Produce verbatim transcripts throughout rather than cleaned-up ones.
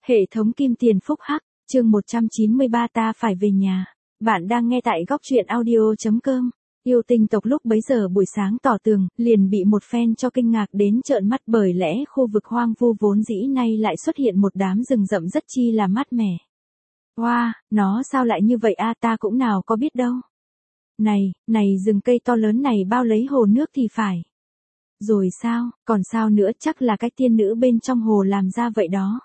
Hệ thống kim tiền phúc hắc, chương một trăm chín mươi ba ta phải về nhà. Bạn đang nghe tại góc truyện audio.com. Yêu tinh tộc lúc bấy giờ buổi sáng tỏ tường, liền bị một phen cho kinh ngạc đến trợn mắt bởi lẽ khu vực hoang vu vốn dĩ nay lại xuất hiện một đám rừng rậm rất chi là mát mẻ. Wow, nó sao lại như vậy a, ta cũng nào có biết đâu. Này, này rừng cây to lớn này bao lấy hồ nước thì phải. Rồi sao, còn sao nữa, chắc là cái tiên nữ bên trong hồ làm ra vậy đó.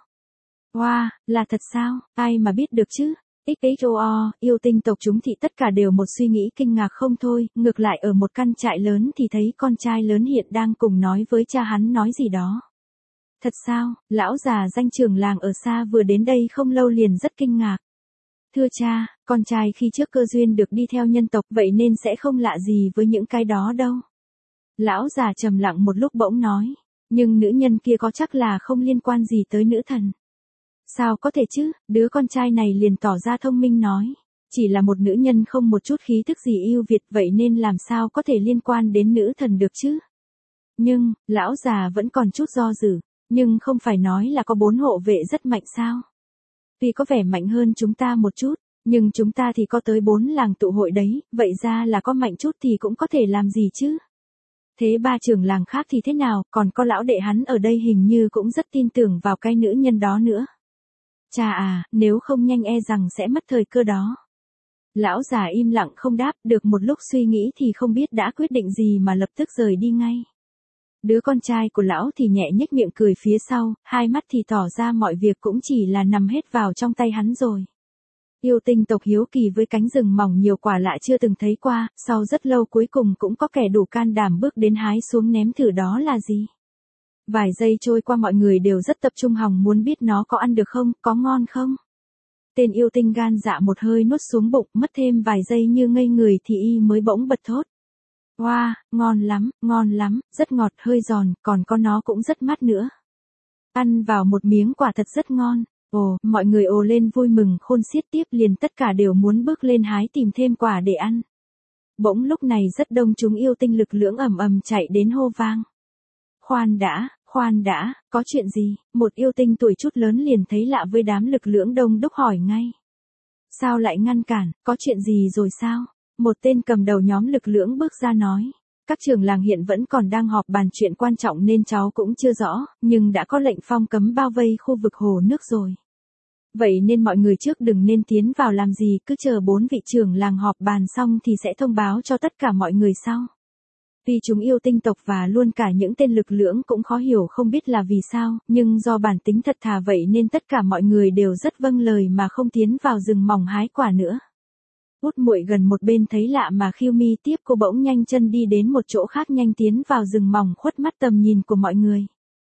Wow, là thật sao, ai mà biết được chứ. ích ích o o, yêu tinh tộc chúng thì tất cả đều một suy nghĩ kinh ngạc không thôi, ngược lại ở một căn trại lớn thì thấy con trai lớn hiện đang cùng nói với cha hắn nói gì đó. Thật sao, lão già danh trưởng làng ở xa vừa đến đây không lâu liền rất kinh ngạc. Thưa cha, con trai khi trước cơ duyên được đi theo nhân tộc vậy nên sẽ không lạ gì với những cái đó đâu. Lão già trầm lặng một lúc bỗng nói, nhưng nữ nhân kia có chắc là không liên quan gì tới nữ thần. Sao có thể chứ, đứa con trai này liền tỏ ra thông minh nói. Chỉ là một nữ nhân không một chút khí thức gì yêu Việt vậy nên làm sao có thể liên quan đến nữ thần được chứ. Nhưng, lão già vẫn còn chút do dự, nhưng không phải nói là có bốn hộ vệ rất mạnh sao. Tuy có vẻ mạnh hơn chúng ta một chút, nhưng chúng ta thì có tới bốn làng tụ hội đấy, vậy ra là có mạnh chút thì cũng có thể làm gì chứ. Thế ba trưởng làng khác thì thế nào, còn có lão đệ hắn ở đây hình như cũng rất tin tưởng vào cái nữ nhân đó nữa. Cha à, nếu không nhanh e rằng sẽ mất thời cơ đó. Lão già im lặng không đáp, được một lúc suy nghĩ thì không biết đã quyết định gì mà lập tức rời đi ngay. Đứa con trai của lão thì nhẹ nhếch miệng cười phía sau, hai mắt thì tỏ ra mọi việc cũng chỉ là nằm hết vào trong tay hắn rồi. Yêu tinh tộc hiếu kỳ với cánh rừng mỏng nhiều quả lạ chưa từng thấy qua, sau rất lâu cuối cùng cũng có kẻ đủ can đảm bước đến hái xuống ném thử đó là gì. Vài giây trôi qua mọi người đều rất tập trung hòng muốn biết nó có ăn được không, có ngon không. Tên yêu tinh gan dạ một hơi nuốt xuống bụng, mất thêm vài giây như ngây người thì y mới bỗng bật thốt. Wow, ngon lắm, ngon lắm, rất ngọt hơi giòn, còn có nó cũng rất mát nữa. Ăn vào một miếng quả thật rất ngon. Ồ, mọi người ồ lên vui mừng khôn xiết, tiếp liền tất cả đều muốn bước lên hái tìm thêm quả để ăn. Bỗng lúc này rất đông chúng yêu tinh lực lưỡng ầm ầm chạy đến hô vang. Khoan đã, khoan đã, có chuyện gì? Một yêu tinh tuổi chút lớn liền thấy lạ với đám lực lưỡng đông đúc hỏi ngay. Sao lại ngăn cản, có chuyện gì rồi sao? Một tên cầm đầu nhóm lực lưỡng bước ra nói. Các trưởng làng hiện vẫn còn đang họp bàn chuyện quan trọng nên cháu cũng chưa rõ, nhưng đã có lệnh phong cấm bao vây khu vực hồ nước rồi. Vậy nên mọi người trước đừng nên tiến vào làm gì, cứ chờ bốn vị trưởng làng họp bàn xong thì sẽ thông báo cho tất cả mọi người sau. Tuy chúng yêu tinh tộc và luôn cả những tên lực lưỡng cũng khó hiểu không biết là vì sao, nhưng do bản tính thật thà vậy nên tất cả mọi người đều rất vâng lời mà không tiến vào rừng mỏng hái quả nữa. Út muội gần một bên thấy lạ mà khiêu mi tiếp, cô bỗng nhanh chân đi đến một chỗ khác nhanh tiến vào rừng mỏng khuất mắt tầm nhìn của mọi người.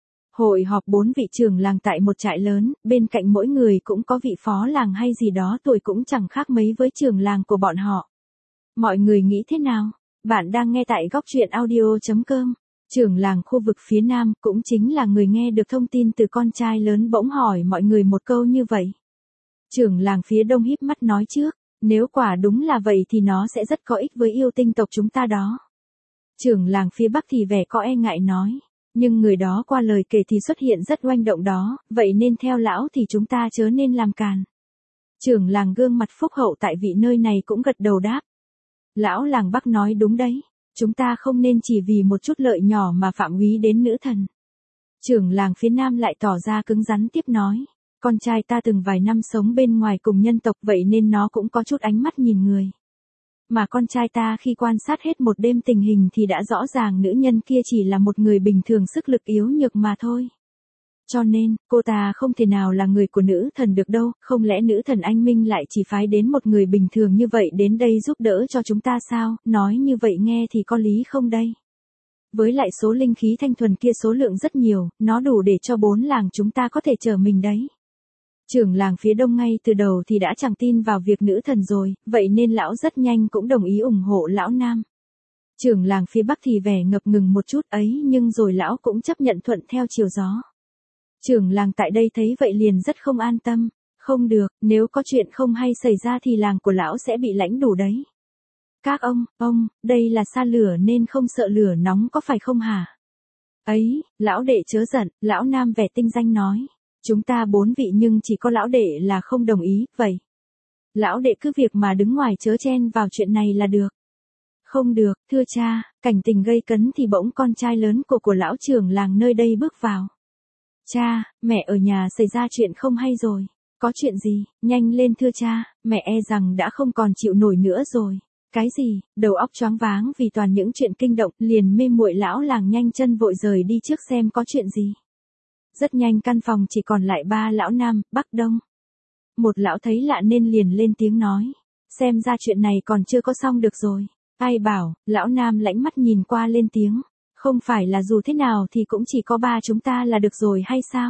Hội họp bốn vị trưởng làng tại một trại lớn, bên cạnh mỗi người cũng có vị phó làng hay gì đó tuổi cũng chẳng khác mấy với trưởng làng của bọn họ. Mọi người nghĩ thế nào? Bạn đang nghe tại góc truyện audio.com. Trưởng làng khu vực phía nam cũng chính là người nghe được thông tin từ con trai lớn bỗng hỏi mọi người một câu như vậy. Trưởng làng phía đông híp mắt nói trước, nếu quả đúng là vậy thì nó sẽ rất có ích với yêu tinh tộc chúng ta đó. Trưởng làng phía bắc thì vẻ có e ngại nói, nhưng người đó qua lời kể thì xuất hiện rất oanh động đó, vậy nên theo lão thì chúng ta chớ nên làm càn. Trưởng làng gương mặt phúc hậu tại vị nơi này cũng gật đầu đáp. Lão làng Bắc nói đúng đấy, chúng ta không nên chỉ vì một chút lợi nhỏ mà phạm úy đến nữ thần. Trưởng làng phía Nam lại tỏ ra cứng rắn tiếp nói, con trai ta từng vài năm sống bên ngoài cùng nhân tộc vậy nên nó cũng có chút ánh mắt nhìn người. Mà con trai ta khi quan sát hết một đêm tình hình thì đã rõ ràng nữ nhân kia chỉ là một người bình thường sức lực yếu nhược mà thôi. Cho nên, cô ta không thể nào là người của nữ thần được đâu, không lẽ nữ thần anh Minh lại chỉ phái đến một người bình thường như vậy đến đây giúp đỡ cho chúng ta sao, nói như vậy nghe thì có lý không đây? Với lại số linh khí thanh thuần kia số lượng rất nhiều, nó đủ để cho bốn làng chúng ta có thể chở mình đấy. Trưởng làng phía đông ngay từ đầu thì đã chẳng tin vào việc nữ thần rồi, vậy nên lão rất nhanh cũng đồng ý ủng hộ lão Nam. Trưởng làng phía bắc thì vẻ ngập ngừng một chút ấy nhưng rồi lão cũng chấp nhận thuận theo chiều gió. Trưởng làng tại đây thấy vậy liền rất không an tâm, không được, nếu có chuyện không hay xảy ra thì làng của lão sẽ bị lãnh đủ đấy. Các ông, ông, đây là xa lửa nên không sợ lửa nóng có phải không hả? Ấy, lão đệ chớ giận, lão Nam vẻ tinh danh nói. Chúng ta bốn vị nhưng chỉ có lão đệ là không đồng ý, vậy. Lão đệ cứ việc mà đứng ngoài chớ chen vào chuyện này là được. Không được, thưa cha, cảnh tình gây cấn thì bỗng con trai lớn của của lão trưởng làng nơi đây bước vào. Cha, mẹ ở nhà xảy ra chuyện không hay rồi. Có chuyện gì, nhanh lên thưa cha, mẹ e rằng đã không còn chịu nổi nữa rồi. Cái gì, đầu óc choáng váng vì toàn những chuyện kinh động, liền mê muội lão làng nhanh chân vội rời đi trước xem có chuyện gì. Rất nhanh căn phòng chỉ còn lại ba lão nam, bắc đông. Một lão thấy lạ nên liền lên tiếng nói. Xem ra chuyện này còn chưa có xong được rồi. Ai bảo, lão nam lãnh mắt nhìn qua lên tiếng. Không phải là dù thế nào thì cũng chỉ có ba chúng ta là được rồi hay sao?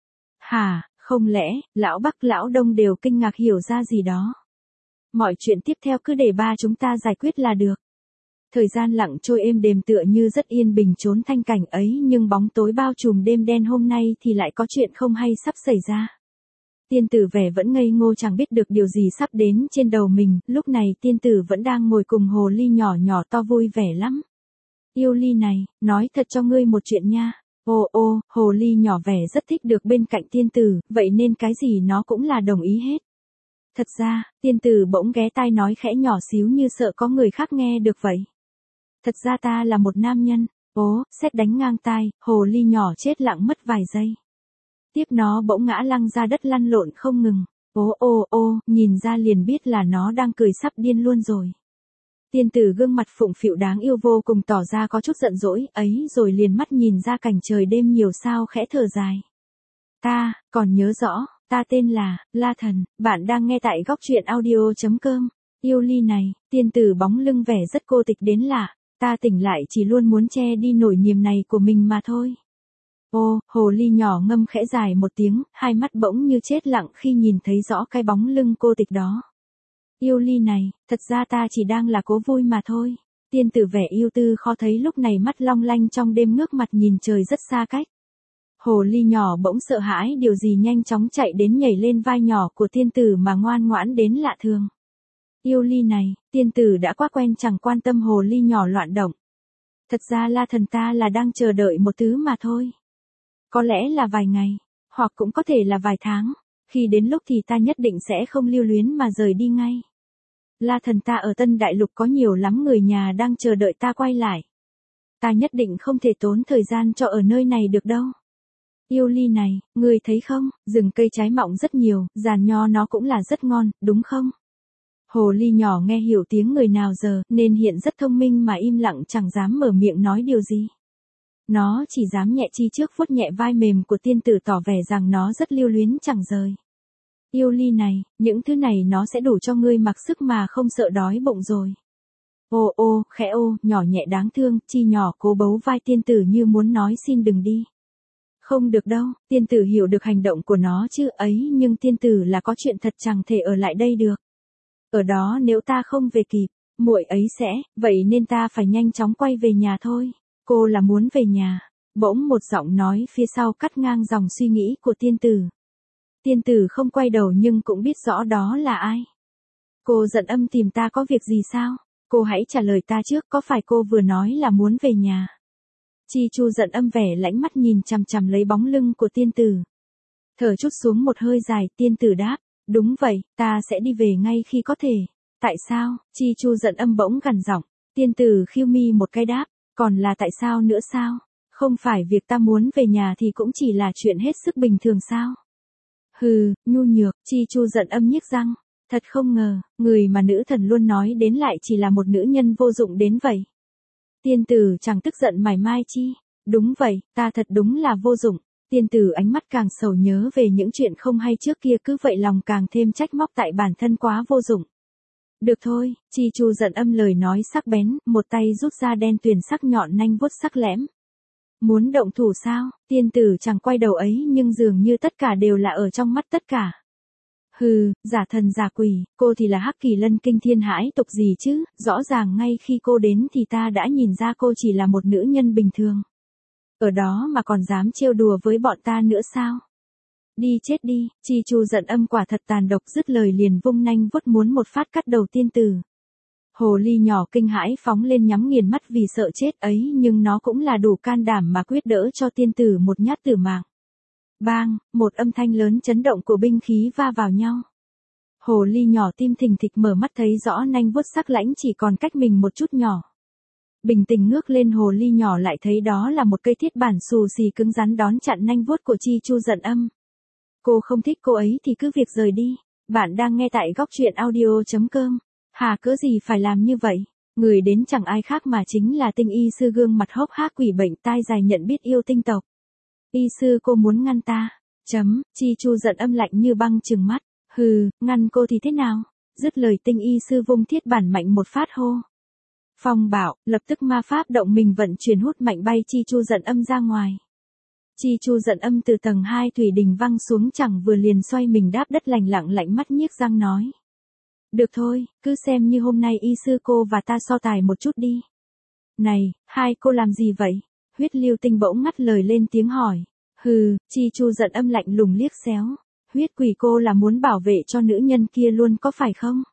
Hả, không lẽ, lão bắc lão đông đều kinh ngạc hiểu ra gì đó. Mọi chuyện tiếp theo cứ để ba chúng ta giải quyết là được. Thời gian lặng trôi êm đềm tựa như rất yên bình trốn thanh cảnh ấy nhưng bóng tối bao trùm đêm đen hôm nay thì lại có chuyện không hay sắp xảy ra. Tiên tử vẻ vẫn ngây ngô chẳng biết được điều gì sắp đến trên đầu mình, lúc này tiên tử vẫn đang ngồi cùng hồ ly nhỏ nhỏ to vui vẻ lắm. Yêu ly này, nói thật cho ngươi một chuyện nha. Ô ô, hồ ly nhỏ vẻ rất thích được bên cạnh tiên tử, vậy nên cái gì nó cũng là đồng ý hết. Thật ra, tiên tử bỗng ghé tai nói khẽ nhỏ xíu như sợ có người khác nghe được vậy. Thật ra ta là một nam nhân. Ố, sét đánh ngang tai, hồ ly nhỏ chết lặng mất vài giây. Tiếp nó bỗng ngã lăn ra đất lăn lộn không ngừng. Ô ô ô, nhìn ra liền biết là nó đang cười sắp điên luôn rồi. Tiên tử gương mặt phụng phịu đáng yêu vô cùng tỏ ra có chút giận dỗi ấy rồi liền mắt nhìn ra cảnh trời đêm nhiều sao khẽ thở dài. Ta, còn nhớ rõ, ta tên là, La Thần, bạn đang nghe tại góc truyện audio.com. Yêu ly này, tiên tử bóng lưng vẻ rất cô tịch đến lạ, ta tỉnh lại chỉ luôn muốn che đi nỗi niềm này của mình mà thôi. Ô, hồ ly nhỏ ngâm khẽ dài một tiếng, hai mắt bỗng như chết lặng khi nhìn thấy rõ cái bóng lưng cô tịch đó. Yêu ly này, thật ra ta chỉ đang là cố vui mà thôi. Tiên tử vẻ yêu tư khó thấy lúc này mắt long lanh trong đêm ngước mặt nhìn trời rất xa cách. Hồ ly nhỏ bỗng sợ hãi điều gì nhanh chóng chạy đến nhảy lên vai nhỏ của tiên tử mà ngoan ngoãn đến lạ thường. Yêu ly này, tiên tử đã quá quen chẳng quan tâm hồ ly nhỏ loạn động. Thật ra La Thần ta là đang chờ đợi một thứ mà thôi. Có lẽ là vài ngày, hoặc cũng có thể là vài tháng. Khi đến lúc thì ta nhất định sẽ không lưu luyến mà rời đi ngay. La Thần ta ở Tân Đại Lục có nhiều lắm người nhà đang chờ đợi ta quay lại. Ta nhất định không thể tốn thời gian cho ở nơi này được đâu. Yêu ly này, người thấy không, rừng cây trái mọng rất nhiều, giàn nho nó cũng là rất ngon, đúng không? Hồ ly nhỏ nghe hiểu tiếng người nào giờ, nên hiện rất thông minh mà im lặng chẳng dám mở miệng nói điều gì. Nó chỉ dám nhẹ chi trước vuốt nhẹ vai mềm của tiên tử tỏ vẻ rằng nó rất lưu luyến chẳng rời. Yêu ly này, những thứ này nó sẽ đủ cho ngươi mặc sức mà không sợ đói bụng rồi. Ô ô, khẽ ô, nhỏ nhẹ đáng thương, chi nhỏ cố bấu vai tiên tử như muốn nói xin đừng đi. Không được đâu, tiên tử hiểu được hành động của nó chứ ấy nhưng tiên tử là có chuyện thật chẳng thể ở lại đây được. Ở đó nếu ta không về kịp, muội ấy sẽ, vậy nên ta phải nhanh chóng quay về nhà thôi. Cô là muốn về nhà. Bỗng một giọng nói phía sau cắt ngang dòng suy nghĩ của tiên tử. Tiên tử không quay đầu nhưng cũng biết rõ đó là ai. Cô giận âm tìm ta có việc gì sao? Cô hãy trả lời ta trước, có phải cô vừa nói là muốn về nhà? Chi Chu giận âm vẻ lãnh mắt nhìn chằm chằm lấy bóng lưng của tiên tử. Thở chút xuống một hơi dài, tiên tử đáp, đúng vậy, ta sẽ đi về ngay khi có thể. Tại sao? Chi Chu giận âm bỗng gằn giọng. Tiên tử khiêu mi một cái đáp, còn là tại sao nữa sao? Không phải việc ta muốn về nhà thì cũng chỉ là chuyện hết sức bình thường sao? Hừ, nhu nhược, Chi Chu giận âm nhếch răng. Thật không ngờ, người mà nữ thần luôn nói đến lại chỉ là một nữ nhân vô dụng đến vậy. Tiên tử chẳng tức giận mải mai chi. Đúng vậy, ta thật đúng là vô dụng. Tiên tử ánh mắt càng sầu nhớ về những chuyện không hay trước kia cứ vậy lòng càng thêm trách móc tại bản thân quá vô dụng. Được thôi, Chi Chu giận âm lời nói sắc bén, một tay rút ra đen tuyền sắc nhọn nanh vuốt sắc lẽm. Muốn động thủ sao? Tiên tử chẳng quay đầu ấy nhưng dường như tất cả đều là ở trong mắt tất cả. Hừ, giả thần giả quỷ, cô thì là Hắc Kỳ Lân kinh thiên hãi tục gì chứ, rõ ràng ngay khi cô đến thì ta đã nhìn ra cô chỉ là một nữ nhân bình thường. Ở đó mà còn dám trêu đùa với bọn ta nữa sao? Đi chết đi, Chi Chu giận âm quả thật tàn độc dứt lời liền vung nanh vuốt muốn một phát cắt đầu tiên tử. Hồ ly nhỏ kinh hãi phóng lên nhắm nghiền mắt vì sợ chết ấy nhưng nó cũng là đủ can đảm mà quyết đỡ cho tiên tử một nhát tử mạng. Bang, một âm thanh lớn chấn động của binh khí va vào nhau. Hồ ly nhỏ tim thình thịch mở mắt thấy rõ nanh vuốt sắc lãnh chỉ còn cách mình một chút nhỏ. Bình tĩnh ngước lên hồ ly nhỏ lại thấy đó là một cây thiết bản xù xì cứng rắn đón chặn nanh vuốt của Chi Chu Giận Âm. Cô không thích cô ấy thì cứ việc rời đi. Bạn đang nghe tại góc truyện audio.com. Hà cớ gì phải làm như vậy? Người đến chẳng ai khác mà chính là tinh y sư gương mặt hốc hác quỷ bệnh tai dài nhận biết yêu tinh tộc. Y sư cô muốn ngăn ta. Chấm, Chi Chu Giận Âm lạnh như băng trừng mắt. Hừ, ngăn cô thì thế nào? Dứt lời tinh y sư vung thiết bản mạnh một phát hô. Phong bảo, lập tức ma pháp động mình vận chuyển hút mạnh bay Chi Chu Giận Âm ra ngoài. Chi Chu Giận Âm từ tầng hai thủy đình văng xuống chẳng vừa liền xoay mình đáp đất lành lặng lạnh mắt nhiếc răng nói. Được thôi, cứ xem như hôm nay y sư cô và ta so tài một chút đi. Này, hai cô làm gì vậy? Huyết Lưu Tinh bỗng ngắt lời lên tiếng hỏi. Hừ, Chi Chu Giận Âm lạnh lùng liếc xéo. Huyết quỷ cô là muốn bảo vệ cho nữ nhân kia luôn có phải không?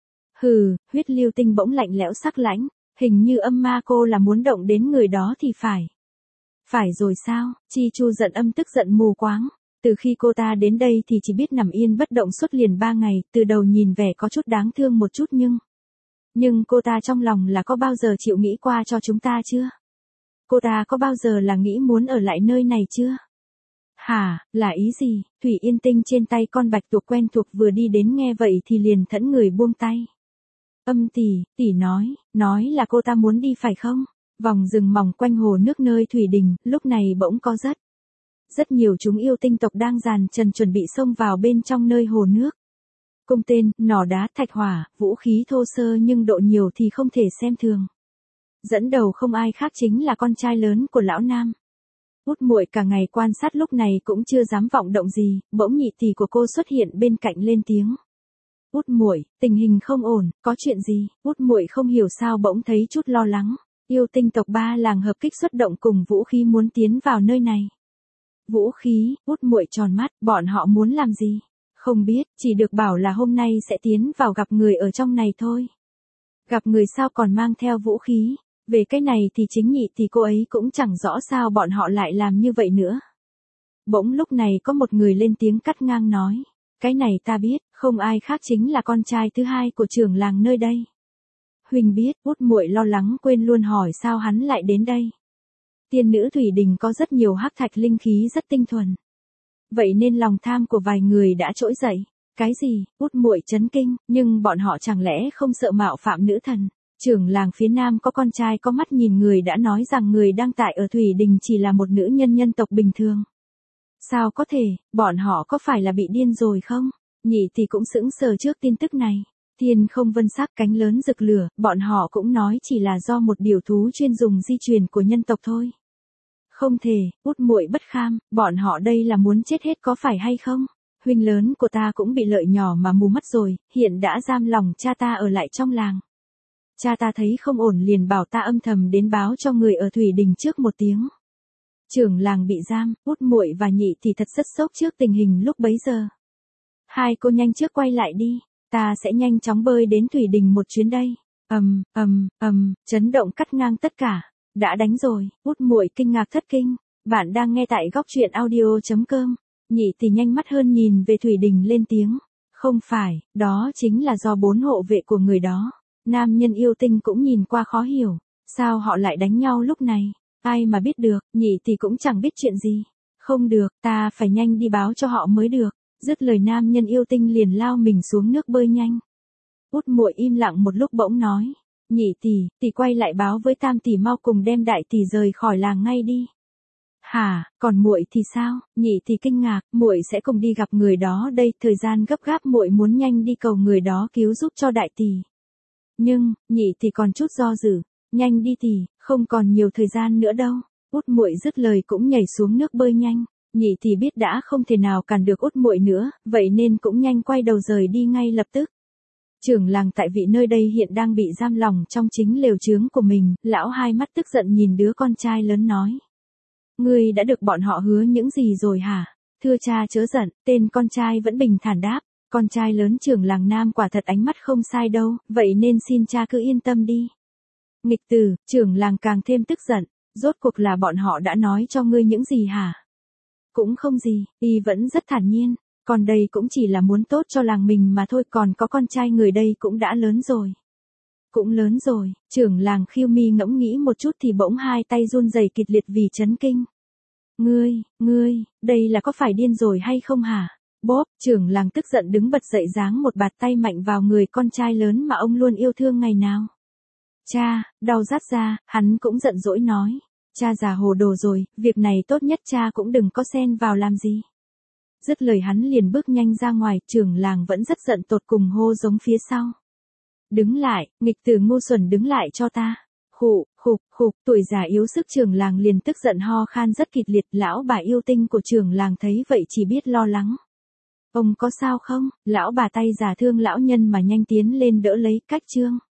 Hừ, Huyết Lưu Tinh bỗng lạnh lẽo sắc lãnh. Hình như âm ma cô là muốn động đến người đó thì phải. Phải rồi sao? Chi Chu Giận Âm tức giận mù quáng. Từ khi cô ta đến đây thì chỉ biết nằm yên bất động suốt liền ba ngày, từ đầu nhìn vẻ có chút đáng thương một chút nhưng... Nhưng cô ta trong lòng là có bao giờ chịu nghĩ qua cho chúng ta chưa? Cô ta có bao giờ là nghĩ muốn ở lại nơi này chưa? Hả, là ý gì? Thủy Yên Tinh trên tay con bạch tuộc quen thuộc vừa đi đến nghe vậy thì liền thẫn người buông tay. Âm tỷ, tỷ nói, nói là cô ta muốn đi phải không? Vòng rừng mỏng quanh hồ nước nơi thủy đình, lúc này bỗng có rất. Rất nhiều chúng yêu tinh tộc đang dàn trần chuẩn bị xông vào bên trong nơi hồ nước. Cung tên, nỏ đá, thạch hỏa, vũ khí thô sơ nhưng độ nhiều thì không thể xem thường. Dẫn đầu không ai khác chính là con trai lớn của lão Nam. Út muội cả ngày quan sát lúc này cũng chưa dám vọng động gì, bỗng nhị tỷ của cô xuất hiện bên cạnh lên tiếng. Út muội, tình hình không ổn, có chuyện gì? Út muội không hiểu sao bỗng thấy chút lo lắng. Yêu tinh tộc ba làng hợp kích xuất động cùng vũ khí muốn tiến vào nơi này. Vũ khí, Út muội tròn mắt, bọn họ muốn làm gì? Không biết, chỉ được bảo là hôm nay sẽ tiến vào gặp người ở trong này thôi. Gặp người sao còn mang theo vũ khí? Về cái này thì chính nhị thì cô ấy cũng chẳng rõ sao bọn họ lại làm như vậy nữa. Bỗng lúc này có một người lên tiếng cắt ngang nói. Cái này ta biết, không ai khác chính là con trai thứ hai của trưởng làng nơi đây. Huỳnh biết, Út muội lo lắng quên luôn hỏi sao hắn lại đến đây. Tiên nữ thủy đình có rất nhiều hắc thạch linh khí rất tinh thuần. Vậy nên lòng tham của vài người đã trỗi dậy. Cái gì? Út muội chấn kinh, nhưng bọn họ chẳng lẽ không sợ mạo phạm nữ thần? Trưởng làng phía nam có con trai có mắt nhìn người đã nói rằng người đang tại ở thủy đình chỉ là một nữ nhân nhân tộc bình thường. Sao có thể, bọn họ có phải là bị điên rồi không? Nhị thì cũng sững sờ trước tin tức này. Thiên không vân sắc cánh lớn rực lửa, bọn họ cũng nói chỉ là do một điều thú chuyên dùng di truyền của nhân tộc thôi. Không thể, Út muội bất kham, bọn họ đây là muốn chết hết có phải hay không? Huynh lớn của ta cũng bị lợi nhỏ mà mù mắt rồi, hiện đã giam lòng cha ta ở lại trong làng. Cha ta thấy không ổn liền bảo ta âm thầm đến báo cho người ở thủy đình trước một tiếng. Trưởng làng bị giam, Út muội và nhị thì thật rất sốc trước tình hình lúc bấy giờ. Hai cô nhanh trước quay lại đi, ta sẽ nhanh chóng bơi đến thủy đình một chuyến đây. Ầm, ầm, ầm, chấn động cắt ngang tất cả. Đã đánh rồi, Út muội kinh ngạc thất kinh. Bạn đang nghe tại góc truyện audio.com. Nhị thì nhanh mắt hơn nhìn về thủy đình lên tiếng. Không phải, đó chính là do bốn hộ vệ của người đó. Nam nhân yêu tinh cũng nhìn qua khó hiểu. Sao họ lại đánh nhau lúc này? Ai mà biết được, nhị thì cũng chẳng biết chuyện gì. Không được, ta phải nhanh đi báo cho họ mới được. Dứt lời nam nhân yêu tinh liền lao mình xuống nước bơi nhanh. Út muội im lặng một lúc bỗng nói. Nhị tỷ, tỷ quay lại báo với tam tỷ mau cùng đem đại tỷ rời khỏi làng ngay đi. Hả, còn muội thì sao? Nhị tỷ kinh ngạc, muội sẽ cùng đi gặp người đó đây, thời gian gấp gáp muội muốn nhanh đi cầu người đó cứu giúp cho đại tỷ. Nhưng, nhị tỷ còn chút do dự, nhanh đi tỷ, không còn nhiều thời gian nữa đâu. Út muội dứt lời cũng nhảy xuống nước bơi nhanh. Nhị tỷ biết đã không thể nào cản được Út muội nữa, vậy nên cũng nhanh quay đầu rời đi ngay lập tức. Trưởng làng tại vị nơi đây hiện đang bị giam lòng trong chính lều chướng của mình, lão hai mắt tức giận nhìn đứa con trai lớn nói. Ngươi đã được bọn họ hứa những gì rồi hả? Thưa cha chớ giận, tên con trai vẫn bình thản đáp. Con trai lớn trưởng làng Nam quả thật ánh mắt không sai đâu, vậy nên xin cha cứ yên tâm đi. Nghịch tử, trưởng làng càng thêm tức giận, rốt cuộc là bọn họ đã nói cho ngươi những gì hả? Cũng không gì, y vẫn rất thản nhiên. Còn đây cũng chỉ là muốn tốt cho làng mình mà thôi, còn có con trai người đây cũng đã lớn rồi. Cũng lớn rồi, trưởng làng Khiêu Mi ngẫm nghĩ một chút thì bỗng hai tay run rẩy kịch liệt vì chấn kinh. Ngươi, ngươi, đây là có phải điên rồi hay không hả? Bốp, trưởng làng tức giận đứng bật dậy giáng một bạt tay mạnh vào người con trai lớn mà ông luôn yêu thương ngày nào. Cha, đau rát ra, hắn cũng giận dỗi nói. Cha già hồ đồ rồi, việc này tốt nhất cha cũng đừng có xen vào làm gì. Dứt lời hắn liền bước nhanh ra ngoài, trưởng làng vẫn rất giận tột cùng hô giống phía sau. Đứng lại, nghịch tử ngu xuẩn đứng lại cho ta. Khụ, khục, khục, tuổi già yếu sức trưởng làng liền tức giận ho khan rất kịch liệt. Lão bà yêu tinh của trưởng làng thấy vậy chỉ biết lo lắng. Ông có sao không? Lão bà tay già thương lão nhân mà nhanh tiến lên đỡ lấy. Cách chương